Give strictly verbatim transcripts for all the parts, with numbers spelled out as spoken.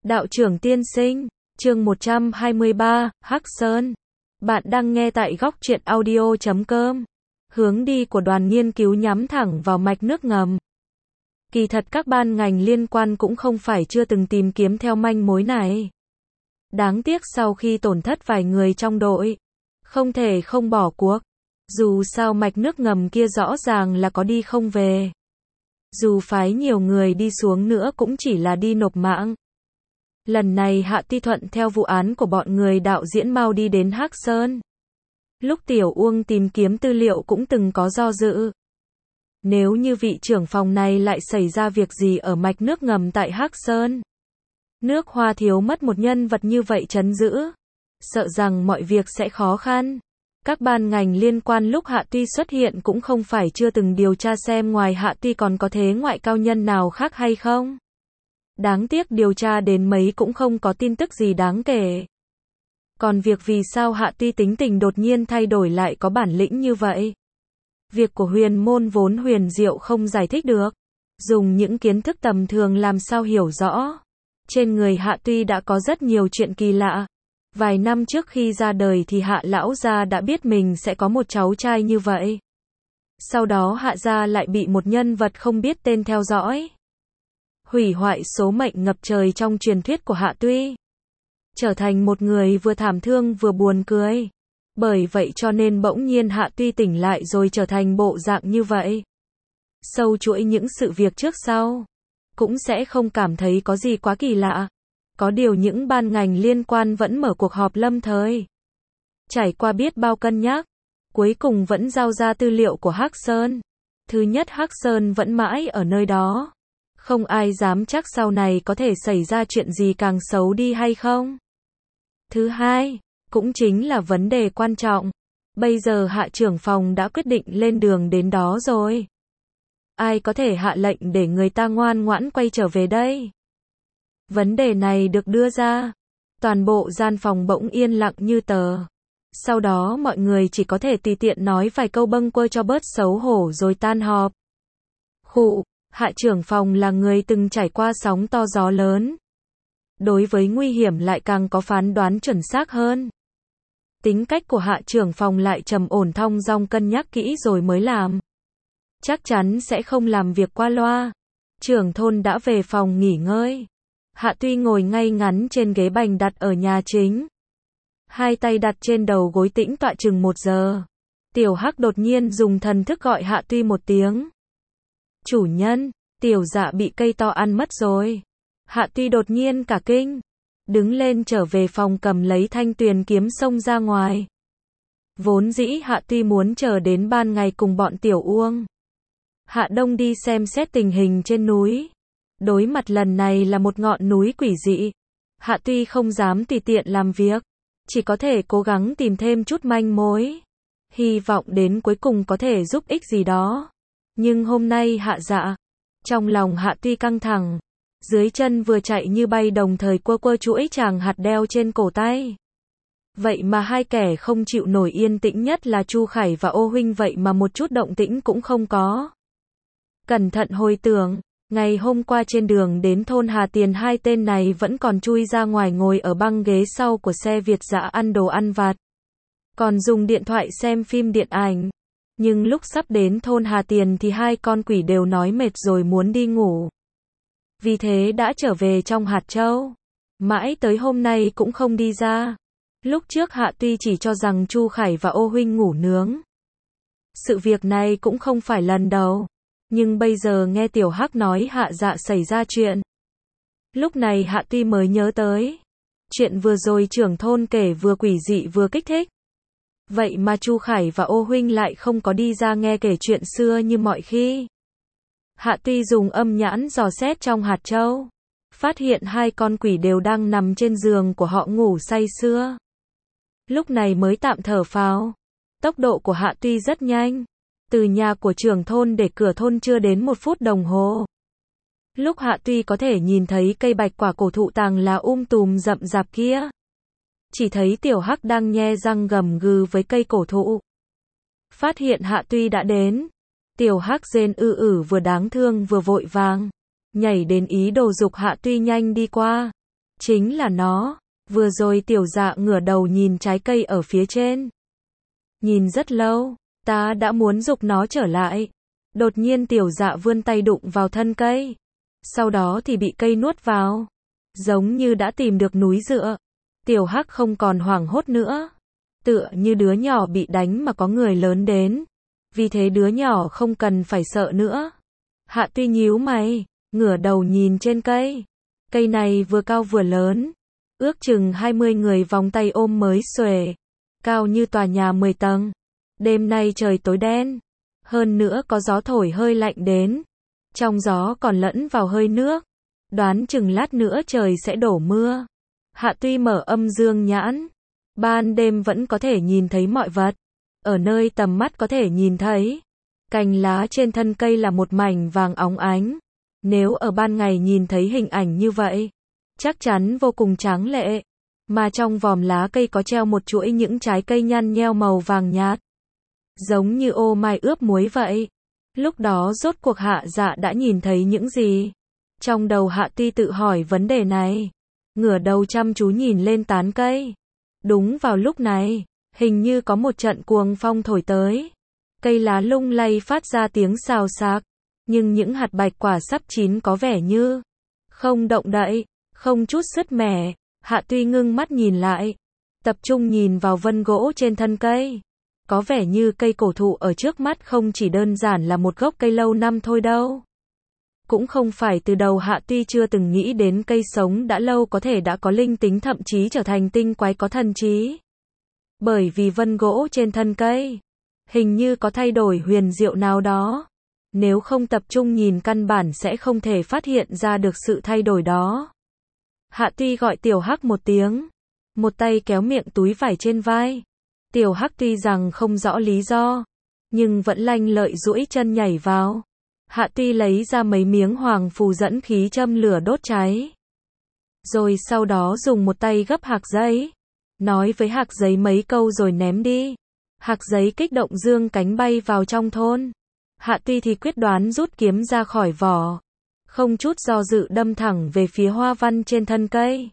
Đạo trưởng tiên sinh, chương một trăm hai mươi ba, Hắc Sơn. Bạn đang nghe tại góc truyện audio chấm com. Hướng đi của đoàn nghiên cứu nhắm thẳng vào mạch nước ngầm. Kỳ thật các ban ngành liên quan cũng không phải chưa từng tìm kiếm theo manh mối này. Đáng tiếc sau khi tổn thất vài người trong đội, không thể không bỏ cuộc. Dù sao mạch nước ngầm kia rõ ràng là có đi không về. Dù phái nhiều người đi xuống nữa cũng chỉ là đi nộp mạng. Lần này Hạ Ti thuận theo vụ án của bọn người đạo diễn mau đi đến Hắc Sơn. Lúc Tiểu Uông tìm kiếm tư liệu cũng từng có do dự. Nếu như vị trưởng phòng này lại xảy ra việc gì ở mạch nước ngầm tại Hắc Sơn, nước Hoa thiếu mất một nhân vật như vậy trấn giữ, sợ rằng mọi việc sẽ khó khăn. Các ban ngành liên quan lúc Hạ Ti xuất hiện cũng không phải chưa từng điều tra xem ngoài Hạ Ti còn có thế ngoại cao nhân nào khác hay không. Đáng tiếc điều tra đến mấy cũng không có tin tức gì đáng kể. Còn việc vì sao Hạ Ti tính tình đột nhiên thay đổi lại có bản lĩnh như vậy? Việc của huyền môn vốn huyền diệu không giải thích được. Dùng những kiến thức tầm thường làm sao hiểu rõ. Trên người Hạ Ti đã có rất nhiều chuyện kỳ lạ. Vài năm trước khi ra đời thì Hạ lão gia đã biết mình sẽ có một cháu trai như vậy. Sau đó Hạ gia lại bị một nhân vật không biết tên theo dõi. Hủy hoại số mệnh ngập trời trong truyền thuyết của Hạ Ti. Trở thành một người vừa thảm thương vừa buồn cười. Bởi vậy cho nên bỗng nhiên Hạ Ti tỉnh lại rồi trở thành bộ dạng như vậy. Sâu chuỗi những sự việc trước sau, cũng sẽ không cảm thấy có gì quá kỳ lạ. Có điều những ban ngành liên quan vẫn mở cuộc họp lâm thời. Trải qua biết bao cân nhắc, cuối cùng vẫn giao ra tư liệu của Hắc Sơn. Thứ nhất, Hắc Sơn vẫn mãi ở nơi đó. Không ai dám chắc sau này có thể xảy ra chuyện gì càng xấu đi hay không. Thứ hai, cũng chính là vấn đề quan trọng. Bây giờ Hạ trưởng phòng đã quyết định lên đường đến đó rồi. Ai có thể hạ lệnh để người ta ngoan ngoãn quay trở về đây? Vấn đề này được đưa ra. Toàn bộ gian phòng bỗng yên lặng như tờ. Sau đó mọi người chỉ có thể tùy tiện nói vài câu bâng quơ cho bớt xấu hổ rồi tan họp. Khụ, Hạ trưởng phòng là người từng trải qua sóng to gió lớn. Đối với nguy hiểm lại càng có phán đoán chuẩn xác hơn. Tính cách của Hạ trưởng phòng lại trầm ổn thong dong, cân nhắc kỹ rồi mới làm. Chắc chắn sẽ không làm việc qua loa. Trưởng thôn đã về phòng nghỉ ngơi. Hạ Ti ngồi ngay ngắn trên ghế bành đặt ở nhà chính. Hai tay đặt trên đầu gối tĩnh tọa chừng một giờ. Tiểu Hắc đột nhiên dùng thần thức gọi Hạ Ti một tiếng. Chủ nhân, Tiểu Dạ bị cây to ăn mất rồi. Hạ Ti đột nhiên cả kinh. Đứng lên trở về phòng cầm lấy thanh tuyền kiếm xông ra ngoài. Vốn dĩ Hạ Ti muốn chờ đến ban ngày cùng bọn Tiểu Uông Hạ Đông đi xem xét tình hình trên núi. Đối mặt lần này là một ngọn núi quỷ dị. Hạ Ti không dám tùy tiện làm việc. Chỉ có thể cố gắng tìm thêm chút manh mối. Hy vọng đến cuối cùng có thể giúp ích gì đó. Nhưng hôm nay Hạ Dạ. Trong lòng Hạ Ti căng thẳng. Dưới chân vừa chạy như bay đồng thời quơ quơ chuỗi tràng hạt đeo trên cổ tay. Vậy mà hai kẻ không chịu nổi yên tĩnh nhất là Chu Khải và Ô Huynh vậy mà một chút động tĩnh cũng không có. Cẩn thận hồi tưởng, ngày hôm qua trên đường đến thôn Hà Tiền hai tên này vẫn còn chui ra ngoài ngồi ở băng ghế sau của xe Việt Dã ăn đồ ăn vặt. Còn dùng điện thoại xem phim điện ảnh. Nhưng lúc sắp đến thôn Hà Tiền thì hai con quỷ đều nói mệt rồi muốn đi ngủ. Vì thế đã trở về trong hạt châu. Mãi tới hôm nay cũng không đi ra. Lúc trước Hạ Ti chỉ cho rằng Chu Khải và Ô Huynh ngủ nướng. Sự việc này cũng không phải lần đầu. Nhưng bây giờ nghe Tiểu Hắc nói Hạ Dạ xảy ra chuyện. Lúc này Hạ Ti mới nhớ tới. Chuyện vừa rồi trưởng thôn kể vừa quỷ dị vừa kích thích. Vậy mà Chu Khải và Ô Huynh lại không có đi ra nghe kể chuyện xưa như mọi khi. Hạ Ti dùng âm nhãn dò xét trong hạt châu. Phát hiện hai con quỷ đều đang nằm trên giường của họ ngủ say sưa. Lúc này mới tạm thở phào. Tốc độ của Hạ Ti rất nhanh. Từ nhà của trưởng thôn để cửa thôn chưa đến một phút đồng hồ. Lúc Hạ Ti có thể nhìn thấy cây bạch quả cổ thụ tàng lá um tùm rậm rạp kia. Chỉ thấy Tiểu Hắc đang nhe răng gầm gừ với cây cổ thụ. Phát hiện Hạ Ti đã đến. Tiểu Hắc rên ư ử vừa đáng thương vừa vội vàng. Nhảy đến ý đồ dục Hạ Ti nhanh đi qua. Chính là nó. Vừa rồi tiểu dạ ngửa đầu nhìn trái cây ở phía trên. Nhìn rất lâu, ta đã muốn giục nó trở lại. Đột nhiên tiểu dạ vươn tay đụng vào thân cây. Sau đó thì bị cây nuốt vào. Giống như đã tìm được núi dựa. Tiểu Hắc không còn hoảng hốt nữa. Tựa như đứa nhỏ bị đánh mà có người lớn đến. Vì thế đứa nhỏ không cần phải sợ nữa. Hạ Tuy nhíu mày, ngửa đầu nhìn trên cây. Cây này vừa cao vừa lớn. Ước chừng hai mươi người vòng tay ôm mới xuể. Cao như tòa nhà mười tầng. Đêm nay trời tối đen. Hơn nữa có gió thổi hơi lạnh đến. Trong gió còn lẫn vào hơi nước. Đoán chừng lát nữa trời sẽ đổ mưa. Hạ Tuy mở âm dương nhãn. Ban đêm vẫn có thể nhìn thấy mọi vật. Ở nơi tầm mắt có thể nhìn thấy. Cành lá trên thân cây là một mảnh vàng óng ánh. Nếu ở ban ngày nhìn thấy hình ảnh như vậy, chắc chắn vô cùng tráng lệ. Mà trong vòm lá cây có treo một chuỗi những trái cây nhăn nheo màu vàng nhạt. Giống như ô mai ướp muối vậy. Lúc đó rốt cuộc Hạ Dạ đã nhìn thấy những gì? Trong đầu Hạ Tuy tự hỏi vấn đề này. Ngửa đầu chăm chú nhìn lên tán cây. Đúng vào lúc này, hình như có một trận cuồng phong thổi tới. Cây lá lung lay phát ra tiếng xào xạc. Nhưng những hạt bạch quả sắp chín có vẻ như không động đậy, không chút sứt mẻ. Hạ Tuy ngưng mắt nhìn lại. Tập trung nhìn vào vân gỗ trên thân cây. Có vẻ như cây cổ thụ ở trước mắt không chỉ đơn giản là một gốc cây lâu năm thôi đâu. Cũng không phải từ đầu Hạ Tuy chưa từng nghĩ đến cây sống đã lâu có thể đã có linh tính, thậm chí trở thành tinh quái có thần trí. Bởi vì vân gỗ trên thân cây, hình như có thay đổi huyền diệu nào đó. Nếu không tập trung nhìn căn bản sẽ không thể phát hiện ra được sự thay đổi đó. Hạ Tuy gọi Tiểu Hắc một tiếng. Một tay kéo miệng túi vải trên vai. Tiểu Hắc tuy rằng không rõ lý do, nhưng vẫn lanh lợi duỗi chân nhảy vào. Hạ Tuy lấy ra mấy miếng hoàng phù dẫn khí châm lửa đốt cháy. Rồi sau đó dùng một tay gấp hạc giấy. Nói với hạc giấy mấy câu rồi ném đi. Hạc giấy kích động dương cánh bay vào trong thôn. Hạ Tuy thì quyết đoán rút kiếm ra khỏi vỏ. Không chút do dự đâm thẳng về phía hoa văn trên thân cây.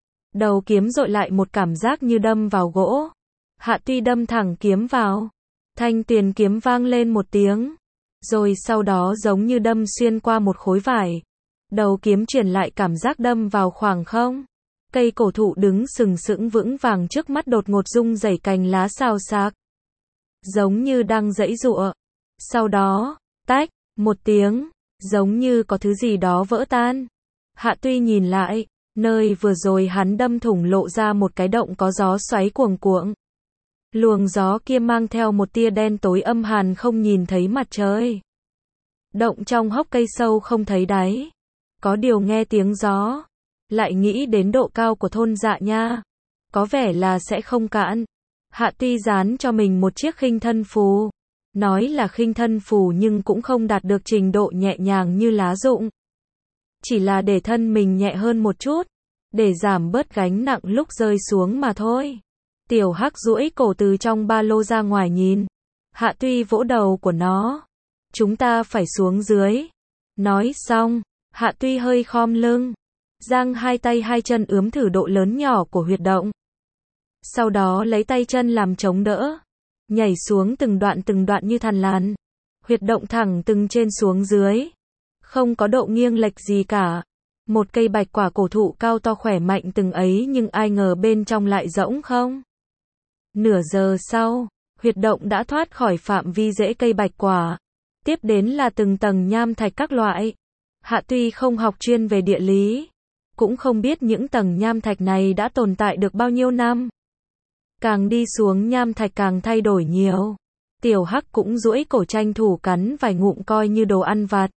Đầu kiếm dội lại một cảm giác như đâm vào gỗ. Hạ Tuy đâm thẳng kiếm vào. Thanh tuyền kiếm vang lên một tiếng. Rồi sau đó giống như đâm xuyên qua một khối vải. Đầu kiếm truyền lại cảm giác đâm vào khoảng không. Cây cổ thụ đứng sừng sững vững vàng trước mắt đột ngột rung rẩy cành lá xào xạc. Giống như đang giãy giụa. Sau đó, tách, một tiếng, giống như có thứ gì đó vỡ tan. Hạ Tuy nhìn lại, nơi vừa rồi hắn đâm thủng lộ ra một cái động có gió xoáy cuồng cuộn. Luồng gió kia mang theo một tia đen tối âm hàn không nhìn thấy mặt trời. Động trong hốc cây sâu không thấy đáy. Có điều nghe tiếng gió, lại nghĩ đến độ cao của thôn Dạ Nha. Có vẻ là sẽ không cạn. Hạ Tuy dán cho mình một chiếc khinh thân phù. Nói là khinh thân phù nhưng cũng không đạt được trình độ nhẹ nhàng như lá rụng. Chỉ là để thân mình nhẹ hơn một chút. Để giảm bớt gánh nặng lúc rơi xuống mà thôi. Tiểu Hắc duỗi cổ từ trong ba lô ra ngoài nhìn. Hạ Tuy vỗ đầu của nó. Chúng ta phải xuống dưới. Nói xong, Hạ Tuy hơi khom lưng. Giang hai tay hai chân ướm thử độ lớn nhỏ của huyệt động. Sau đó lấy tay chân làm chống đỡ. Nhảy xuống từng đoạn từng đoạn như thằn lằn. Huyệt động thẳng từng trên xuống dưới. Không có độ nghiêng lệch gì cả. Một cây bạch quả cổ thụ cao to khỏe mạnh từng ấy nhưng ai ngờ bên trong lại rỗng không. Nửa giờ sau, huyệt động đã thoát khỏi phạm vi rễ cây bạch quả. Tiếp đến là từng tầng nham thạch các loại. Hạ Tuy không học chuyên về địa lý, cũng không biết những tầng nham thạch này đã tồn tại được bao nhiêu năm. Càng đi xuống nham thạch càng thay đổi nhiều. Tiểu Hắc cũng duỗi cổ tranh thủ cắn vài ngụm coi như đồ ăn vặt.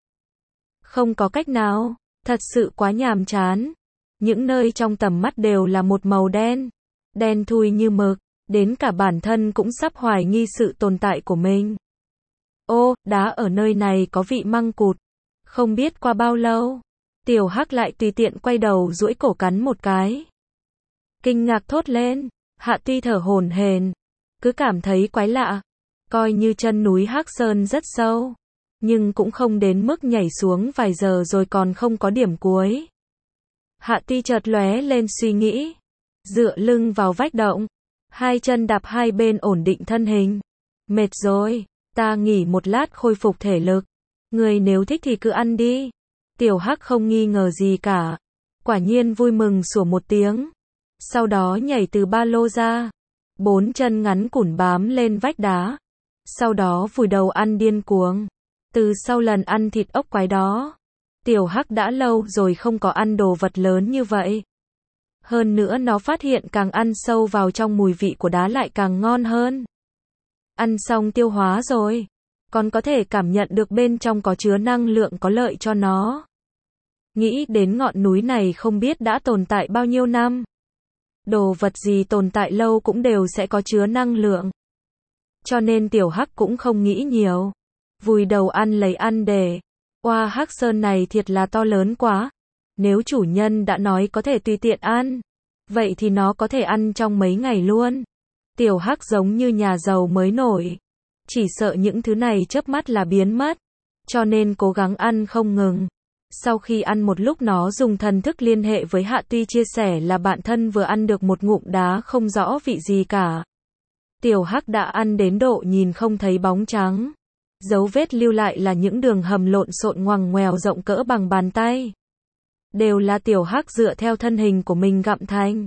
Không có cách nào, thật sự quá nhàm chán. Những nơi trong tầm mắt đều là một màu đen, đen thui như mực, đến cả bản thân cũng sắp hoài nghi sự tồn tại của mình. Ô, đá ở nơi này có vị măng cụt. Không biết qua bao lâu, Tiểu Hắc lại tùy tiện quay đầu duỗi cổ cắn một cái. Kinh ngạc thốt lên, Hạ Tuy thở hổn hển, cứ cảm thấy quái lạ. Coi như chân núi Hắc Sơn rất sâu, nhưng cũng không đến mức nhảy xuống vài giờ rồi còn không có điểm cuối. Hạ Ti chợt lóe lên suy nghĩ. Dựa lưng vào vách động. Hai chân đạp hai bên ổn định thân hình. Mệt rồi, ta nghỉ một lát khôi phục thể lực. Người nếu thích thì cứ ăn đi. Tiểu Hắc không nghi ngờ gì cả. Quả nhiên vui mừng sủa một tiếng. Sau đó nhảy từ ba lô ra. Bốn chân ngắn củn bám lên vách đá. Sau đó vùi đầu ăn điên cuồng. Từ sau lần ăn thịt ốc quái đó, Tiểu Hắc đã lâu rồi không có ăn đồ vật lớn như vậy. Hơn nữa nó phát hiện càng ăn sâu vào trong mùi vị của đá lại càng ngon hơn. Ăn xong tiêu hóa rồi, còn có thể cảm nhận được bên trong có chứa năng lượng có lợi cho nó. Nghĩ đến ngọn núi này không biết đã tồn tại bao nhiêu năm. Đồ vật gì tồn tại lâu cũng đều sẽ có chứa năng lượng. Cho nên Tiểu Hắc cũng không nghĩ nhiều. Vùi đầu ăn lấy ăn để. Oa Hắc Sơn này thiệt là to lớn quá. Nếu chủ nhân đã nói có thể tùy tiện ăn, vậy thì nó có thể ăn trong mấy ngày luôn. Tiểu Hắc giống như nhà giàu mới nổi. Chỉ sợ những thứ này chớp mắt là biến mất. Cho nên cố gắng ăn không ngừng. Sau khi ăn một lúc nó dùng thần thức liên hệ với Hạ Tuy chia sẻ là bạn thân vừa ăn được một ngụm đá không rõ vị gì cả. Tiểu Hắc đã ăn đến độ nhìn không thấy bóng trắng. Dấu vết lưu lại là những đường hầm lộn xộn ngoằng ngoèo rộng cỡ bằng bàn tay. Đều là Tiểu Hắc dựa theo thân hình của mình gặm thành.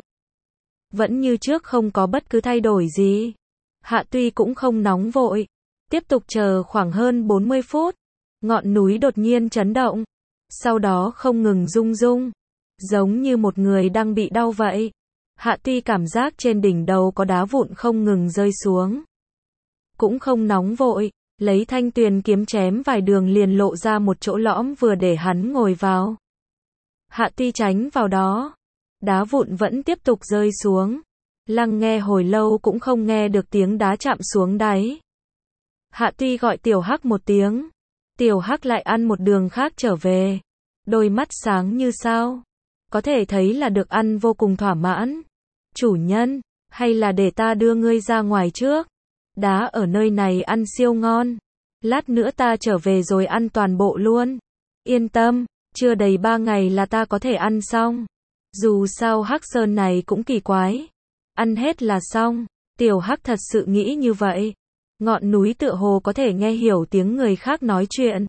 Vẫn như trước không có bất cứ thay đổi gì. Hạ Tuy cũng không nóng vội. Tiếp tục chờ khoảng hơn bốn mươi phút. Ngọn núi đột nhiên chấn động. Sau đó không ngừng rung rung. Giống như một người đang bị đau vậy. Hạ Tuy cảm giác trên đỉnh đầu có đá vụn không ngừng rơi xuống. Cũng không nóng vội. Lấy thanh tuyền kiếm chém vài đường liền lộ ra một chỗ lõm vừa để hắn ngồi vào. Hạ Tuy tránh vào đó. Đá vụn vẫn tiếp tục rơi xuống. Lắng nghe hồi lâu cũng không nghe được tiếng đá chạm xuống đáy. Hạ Tuy gọi Tiểu Hắc một tiếng. Tiểu Hắc lại ăn một đường khác trở về. Đôi mắt sáng như sao. Có thể thấy là được ăn vô cùng thỏa mãn. Chủ nhân, hay là để ta đưa ngươi ra ngoài trước? Đá ở nơi này ăn siêu ngon. Lát nữa ta trở về rồi ăn toàn bộ luôn. Yên tâm, chưa đầy ba ngày là ta có thể ăn xong. Dù sao Hắc Sơn này cũng kỳ quái. Ăn hết là xong. Tiểu Hắc thật sự nghĩ như vậy. Ngọn núi tựa hồ có thể nghe hiểu tiếng người khác nói chuyện.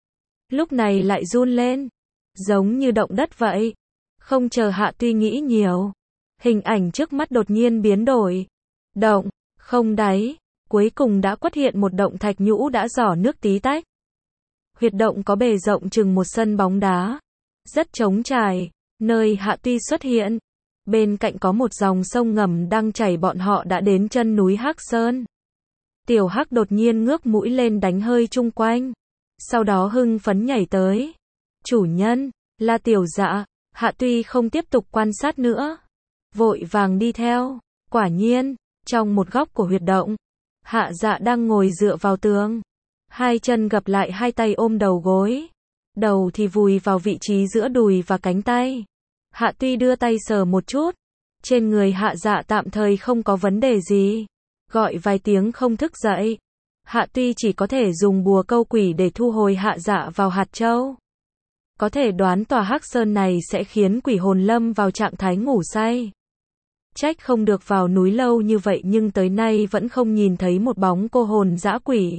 Lúc này lại run lên. Giống như động đất vậy. Không chờ Hạ Tuy nghĩ nhiều. Hình ảnh trước mắt đột nhiên biến đổi. Động, không đáy. Cuối cùng đã xuất hiện một động thạch nhũ đã giỏ nước tí tách. Huyệt động có bề rộng chừng một sân bóng đá. Rất trống trải. Nơi Hạ Tuy xuất hiện. Bên cạnh có một dòng sông ngầm đang chảy, bọn họ đã đến chân núi Hắc Sơn. Tiểu Hắc đột nhiên ngước mũi lên đánh hơi chung quanh. Sau đó hưng phấn nhảy tới. Chủ nhân, là Tiểu Dạ. Hạ Tuy không tiếp tục quan sát nữa. Vội vàng đi theo. Quả nhiên, trong một góc của huyệt động, Hạ Dạ đang ngồi dựa vào tường. Hai chân gập lại, hai tay ôm đầu gối. Đầu thì vùi vào vị trí giữa đùi và cánh tay. Hạ Tuy đưa tay sờ một chút. Trên người Hạ Dạ tạm thời không có vấn đề gì. Gọi vài tiếng không thức dậy. Hạ Tuy chỉ có thể dùng bùa câu quỷ để thu hồi Hạ Dạ vào hạt châu. Có thể đoán tòa Hắc Sơn này sẽ khiến quỷ hồn lâm vào trạng thái ngủ say. Trách không được vào núi lâu như vậy nhưng tới nay vẫn không nhìn thấy một bóng cô hồn dã quỷ.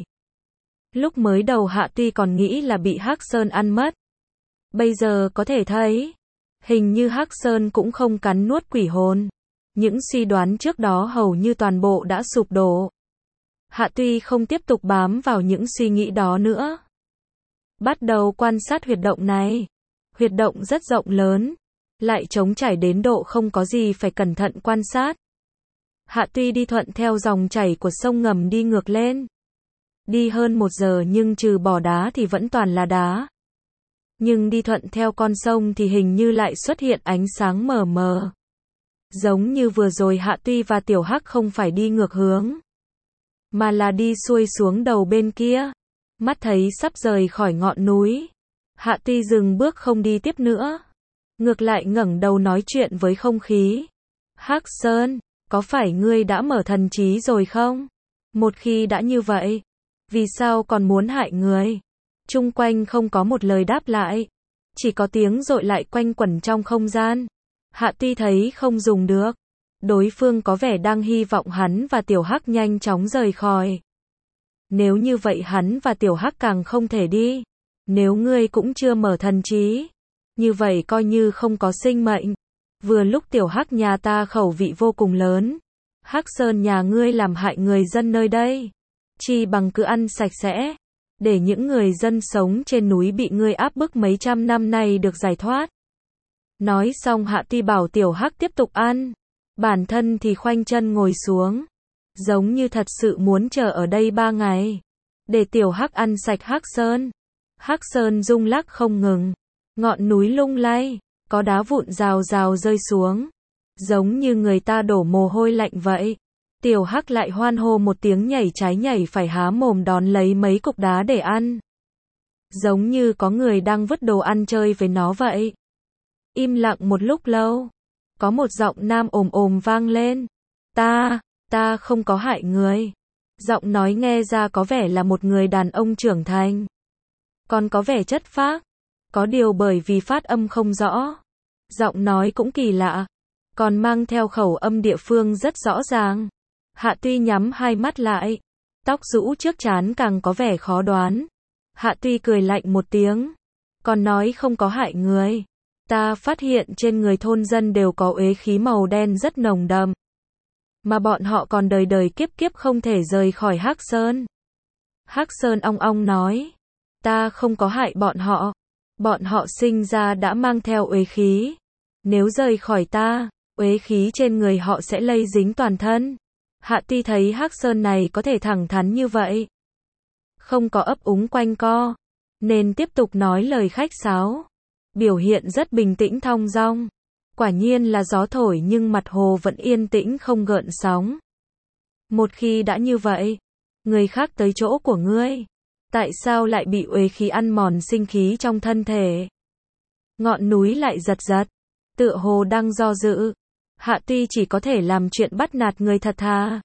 Lúc mới đầu Hạ Tuy còn nghĩ là bị Hắc Sơn ăn mất. Bây giờ có thể thấy, hình như Hắc Sơn cũng không cắn nuốt quỷ hồn. Những suy đoán trước đó hầu như toàn bộ đã sụp đổ. Hạ Tuy không tiếp tục bám vào những suy nghĩ đó nữa. Bắt đầu quan sát huyệt động này. Huyệt động rất rộng lớn, lại trống trải đến độ không có gì phải cẩn thận quan sát. Hạ Tuy đi thuận theo dòng chảy của sông ngầm đi ngược lên. Đi hơn một giờ nhưng trừ bỏ đá thì vẫn toàn là đá. Nhưng đi thuận theo con sông thì hình như lại xuất hiện ánh sáng mờ mờ. Giống như vừa rồi Hạ Tuy và Tiểu Hắc không phải đi ngược hướng, mà là đi xuôi xuống đầu bên kia. Mắt thấy sắp rời khỏi ngọn núi, Hạ Tuy dừng bước không đi tiếp nữa. Ngược lại ngẩng đầu nói chuyện với không khí. Hắc Sơn, có phải ngươi đã mở thần trí rồi không? Một khi đã như vậy, vì sao còn muốn hại người? Chung quanh không có một lời đáp lại. chỉ có tiếng dội lại quanh quẩn trong không gian. Hạ Ti thấy không dùng được. Đối phương có vẻ đang hy vọng hắn và Tiểu Hắc nhanh chóng rời khỏi. Nếu như vậy hắn và Tiểu Hắc càng không thể đi. Nếu ngươi cũng chưa mở thần trí, như vậy coi như không có sinh mệnh. Vừa lúc Tiểu Hắc nhà ta khẩu vị vô cùng lớn. Hắc Sơn nhà ngươi làm hại người dân nơi đây. Chi bằng cứ ăn sạch sẽ. Để những người dân sống trên núi bị ngươi áp bức mấy trăm năm nay được giải thoát. Nói xong Hạ Ti bảo Tiểu Hắc tiếp tục ăn. Bản thân thì khoanh chân ngồi xuống. Giống như thật sự muốn chờ ở đây ba ngày. Để Tiểu Hắc ăn sạch Hắc Sơn. Hắc Sơn rung lắc không ngừng. Ngọn núi lung lay. Có đá vụn rào rào rơi xuống. Giống như người ta đổ mồ hôi lạnh vậy. Tiểu Hắc lại hoan hô một tiếng nhảy trái nhảy phải há mồm đón lấy mấy cục đá để ăn. Giống như có người đang vứt đồ ăn chơi với nó vậy. Im lặng một lúc lâu. Có một giọng nam ồm ồm vang lên. Ta, ta không có hại người. Giọng nói nghe ra có vẻ là một người đàn ông trưởng thành. Còn có vẻ chất phác. Có điều bởi vì phát âm không rõ. Giọng nói cũng kỳ lạ. Còn mang theo khẩu âm địa phương rất rõ ràng. Hạ Ti nhắm hai mắt lại. Tóc rũ trước trán càng có vẻ khó đoán. Hạ Ti cười lạnh một tiếng. Còn nói không có hại người. Ta phát hiện trên người thôn dân đều có uế khí màu đen rất nồng đậm. Mà bọn họ còn đời đời kiếp kiếp không thể rời khỏi Hắc Sơn. Hắc Sơn ong ong nói. Ta không có hại bọn họ. Bọn họ sinh ra đã mang theo uế khí. Nếu rời khỏi ta, uế khí trên người họ sẽ lây dính toàn thân. Hạ Ti thấy Hắc Sơn này có thể thẳng thắn như vậy. Không có ấp úng quanh co. Nên tiếp tục nói lời khách sáo. Biểu hiện rất bình tĩnh thong dong. Quả nhiên là gió thổi nhưng mặt hồ vẫn yên tĩnh không gợn sóng. Một khi đã như vậy, người khác tới chỗ của ngươi. Tại sao lại bị uế khí ăn mòn sinh khí trong thân thể? Ngọn núi lại giật giật. Tựa hồ đang do dự. Hạ Ti chỉ có thể làm chuyện bắt nạt người thật thà.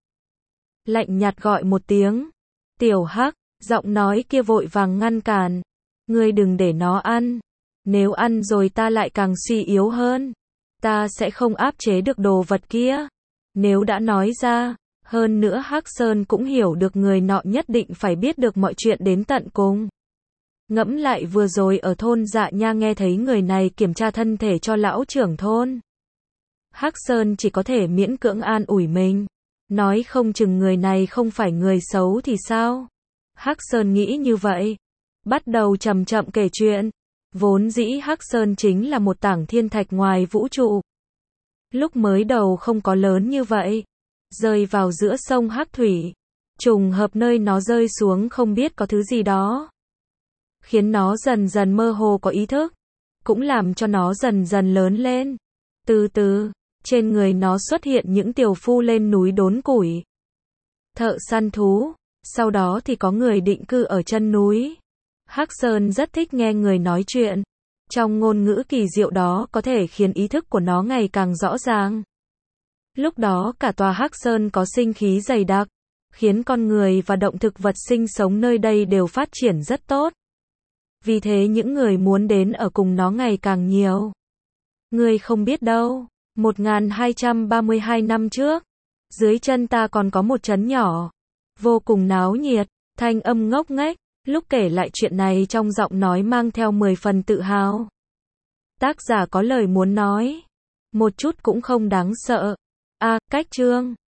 Lạnh nhạt gọi một tiếng. Tiểu Hắc, giọng nói kia vội vàng ngăn cản. Ngươi đừng để nó ăn. Nếu ăn rồi ta lại càng suy yếu hơn. Ta sẽ không áp chế được đồ vật kia. Nếu đã nói ra, hơn nữa Hắc Sơn cũng hiểu được người nọ nhất định phải biết được mọi chuyện đến tận cùng. Ngẫm lại vừa rồi ở thôn Dạ Nha nghe thấy người này kiểm tra thân thể cho lão trưởng thôn. Hắc Sơn chỉ có thể miễn cưỡng an ủi mình. Nói không chừng người này không phải người xấu thì sao? Hắc Sơn nghĩ như vậy. Bắt đầu chậm chậm kể chuyện. Vốn dĩ Hắc Sơn chính là một tảng thiên thạch ngoài vũ trụ. Lúc mới đầu không có lớn như vậy. Rơi vào giữa sông Hắc Thủy. Trùng hợp nơi nó rơi xuống không biết có thứ gì đó. Khiến nó dần dần mơ hồ có ý thức. Cũng làm cho nó dần dần lớn lên. Từ từ, trên người nó xuất hiện những tiểu phu lên núi đốn củi. Thợ săn thú. Sau đó thì có người định cư ở chân núi. Hắc Sơn rất thích nghe người nói chuyện. Trong ngôn ngữ kỳ diệu đó có thể khiến ý thức của nó ngày càng rõ ràng. Lúc đó cả tòa Hắc Sơn có sinh khí dày đặc, khiến con người và động thực vật sinh sống nơi đây đều phát triển rất tốt. Vì thế những người muốn đến ở cùng nó ngày càng nhiều. Ngươi không biết đâu, một nghìn hai trăm ba mươi hai năm trước, dưới chân ta còn có một trấn nhỏ, vô cùng náo nhiệt, thanh âm ngốc nghếch, lúc kể lại chuyện này trong giọng nói mang theo mười phần tự hào. Tác giả có lời muốn nói, một chút cũng không đáng sợ. A, cách chương